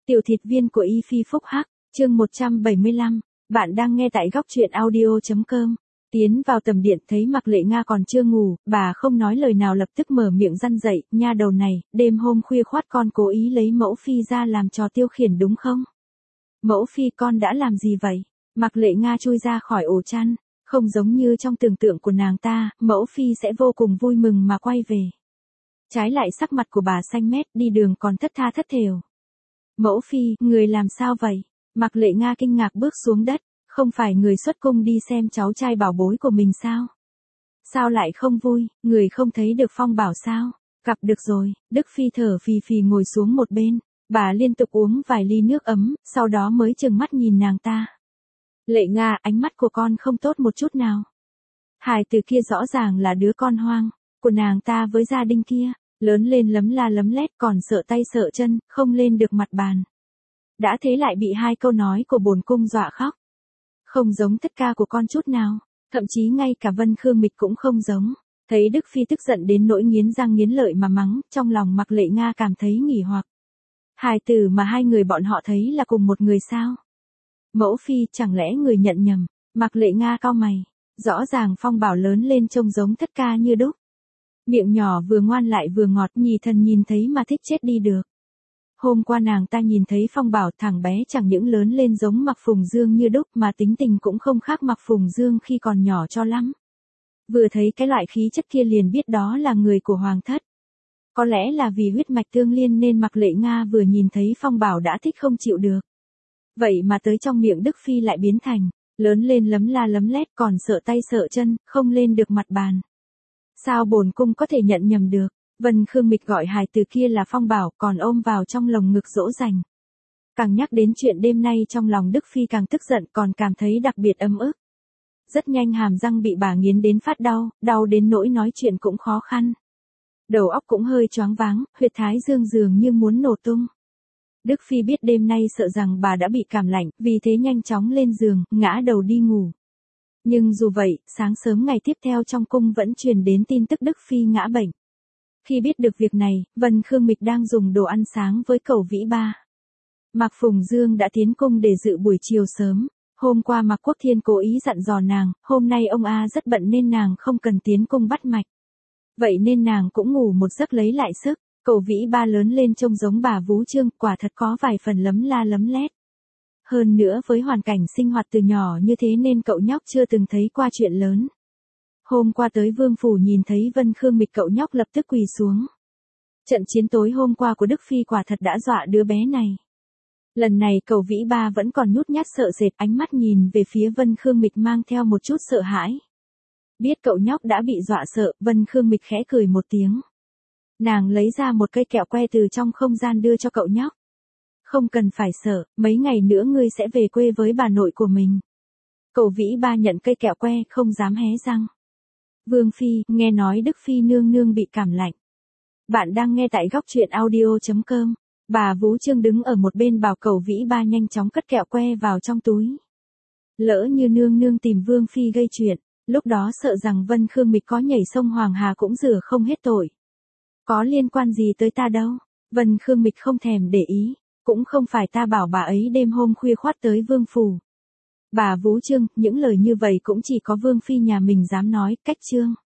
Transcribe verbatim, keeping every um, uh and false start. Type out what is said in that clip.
Tiểu thịt viên của Y Phi Phúc Hắc, chương một trăm bảy mươi lăm, bạn đang nghe tại góc truyện audio.com. Tiến vào tầm điện thấy Mạc Lệ Nga còn chưa ngủ, bà không nói lời nào lập tức mở miệng răn dậy, nha đầu này, đêm hôm khuya khoắt con cố ý lấy mẫu phi ra làm trò tiêu khiển đúng không? Mẫu phi con đã làm gì vậy? Mạc Lệ Nga chui ra khỏi ổ chăn, không giống như trong tưởng tượng của nàng ta, mẫu phi sẽ vô cùng vui mừng mà quay về. Trái lại sắc mặt của bà xanh mét, đi đường còn thất tha thất thểu. Mẫu phi, người làm sao vậy? Mạc Lệ Nga kinh ngạc bước xuống đất, không phải người xuất cung đi xem cháu trai bảo bối của mình sao? Sao lại không vui, người không thấy được Phong Bảo sao? Gặp được rồi, Đức Phi thở phì phì ngồi xuống một bên, bà liên tục uống vài ly nước ấm, sau đó mới trừng mắt nhìn nàng ta. Lệ Nga, ánh mắt của con không tốt một chút nào. Hài từ kia rõ ràng là đứa con hoang của nàng ta với gia đình kia. Lớn lên lấm la lấm lét còn sợ tay sợ chân, không lên được mặt bàn. Đã thế lại bị hai câu nói của bổn cung dọa khóc. Không giống thất ca của con chút nào, thậm chí ngay cả Vân Khương Mịch cũng không giống. Thấy Đức Phi tức giận đến nỗi nghiến răng nghiến lợi mà mắng, trong lòng Mạc Lệ Nga cảm thấy nghỉ hoặc. Hài tử mà hai người bọn họ thấy là cùng một người sao? Mẫu Phi, chẳng lẽ người nhận nhầm? Mạc Lệ Nga cau mày, rõ ràng Phong Bảo lớn lên trông giống thất ca như đúc. Miệng nhỏ vừa ngoan lại vừa ngọt, nhì thần nhìn thấy mà thích chết đi được. Hôm qua nàng ta nhìn thấy Phong Bảo thằng bé chẳng những lớn lên giống Mạc Phùng Dương như đúc mà tính tình cũng không khác Mạc Phùng Dương khi còn nhỏ cho lắm. Vừa thấy cái loại khí chất kia liền biết đó là người của hoàng thất. Có lẽ là vì huyết mạch tương liên nên Mạc Lệ Nga vừa nhìn thấy Phong Bảo đã thích không chịu được. Vậy mà tới trong miệng Đức Phi lại biến thành, lớn lên lấm la lấm lét còn sợ tay sợ chân, không lên được mặt bàn. Sao bổn cung có thể nhận nhầm được? Vân Khương Mịch gọi hài từ kia là Phong Bảo, còn ôm vào trong lồng ngực dỗ dành. Càng nhắc đến chuyện đêm nay trong lòng Đức Phi càng tức giận, còn cảm thấy đặc biệt ấm ức. Rất nhanh hàm răng bị bà nghiến đến phát đau, đau đến nỗi nói chuyện cũng khó khăn. Đầu óc cũng hơi choáng váng, huyệt thái dương dường như muốn nổ tung. Đức Phi biết đêm nay sợ rằng bà đã bị cảm lạnh, vì thế nhanh chóng lên giường, ngã đầu đi ngủ. Nhưng dù vậy, sáng sớm ngày tiếp theo trong cung vẫn truyền đến tin tức Đức Phi ngã bệnh. Khi biết được việc này, Vân Khương Mịch đang dùng đồ ăn sáng với Cẩu Vĩ Ba. Mạc Phùng Dương đã tiến cung để dự buổi chiều sớm. Hôm qua Mạc Quốc Thiên cố ý dặn dò nàng, hôm nay ông A rất bận nên nàng không cần tiến cung bắt mạch. Vậy nên nàng cũng ngủ một giấc lấy lại sức. Cẩu Vĩ Ba lớn lên trông giống bà Vú Trương, quả thật có vài phần lấm la lấm lét. Hơn nữa với hoàn cảnh sinh hoạt từ nhỏ như thế nên cậu nhóc chưa từng thấy qua chuyện lớn. Hôm qua tới vương phủ nhìn thấy Vân Khương Mịch, cậu nhóc lập tức quỳ xuống. Trận chiến tối hôm qua của Đức Phi quả thật đã dọa đứa bé này. Lần này Cẩu Vĩ Ba vẫn còn nhút nhát sợ sệt, ánh mắt nhìn về phía Vân Khương Mịch mang theo một chút sợ hãi. Biết cậu nhóc đã bị dọa sợ, Vân Khương Mịch khẽ cười một tiếng. Nàng lấy ra một cây kẹo que từ trong không gian đưa cho cậu nhóc. Không cần phải sợ, mấy ngày nữa ngươi sẽ về quê với bà nội của mình. Cẩu Vĩ Ba nhận cây kẹo que, không dám hé răng. Vương Phi, nghe nói Đức Phi nương nương bị cảm lạnh. Bạn đang nghe tại góc truyện audio.com. Bà Vú Trương đứng ở một bên bảo Cẩu Vĩ Ba nhanh chóng cất kẹo que vào trong túi. Lỡ như nương nương tìm Vương Phi gây chuyện, lúc đó sợ rằng Vân Khương Mịch có nhảy sông Hoàng Hà cũng rửa không hết tội. Có liên quan gì tới ta đâu, Vân Khương Mịch không thèm để ý, cũng không phải ta bảo bà ấy đêm hôm khuya khoắt tới vương phủ. Bà Vú Trương, những lời như vậy cũng chỉ có Vương Phi nhà mình dám nói, cách trương.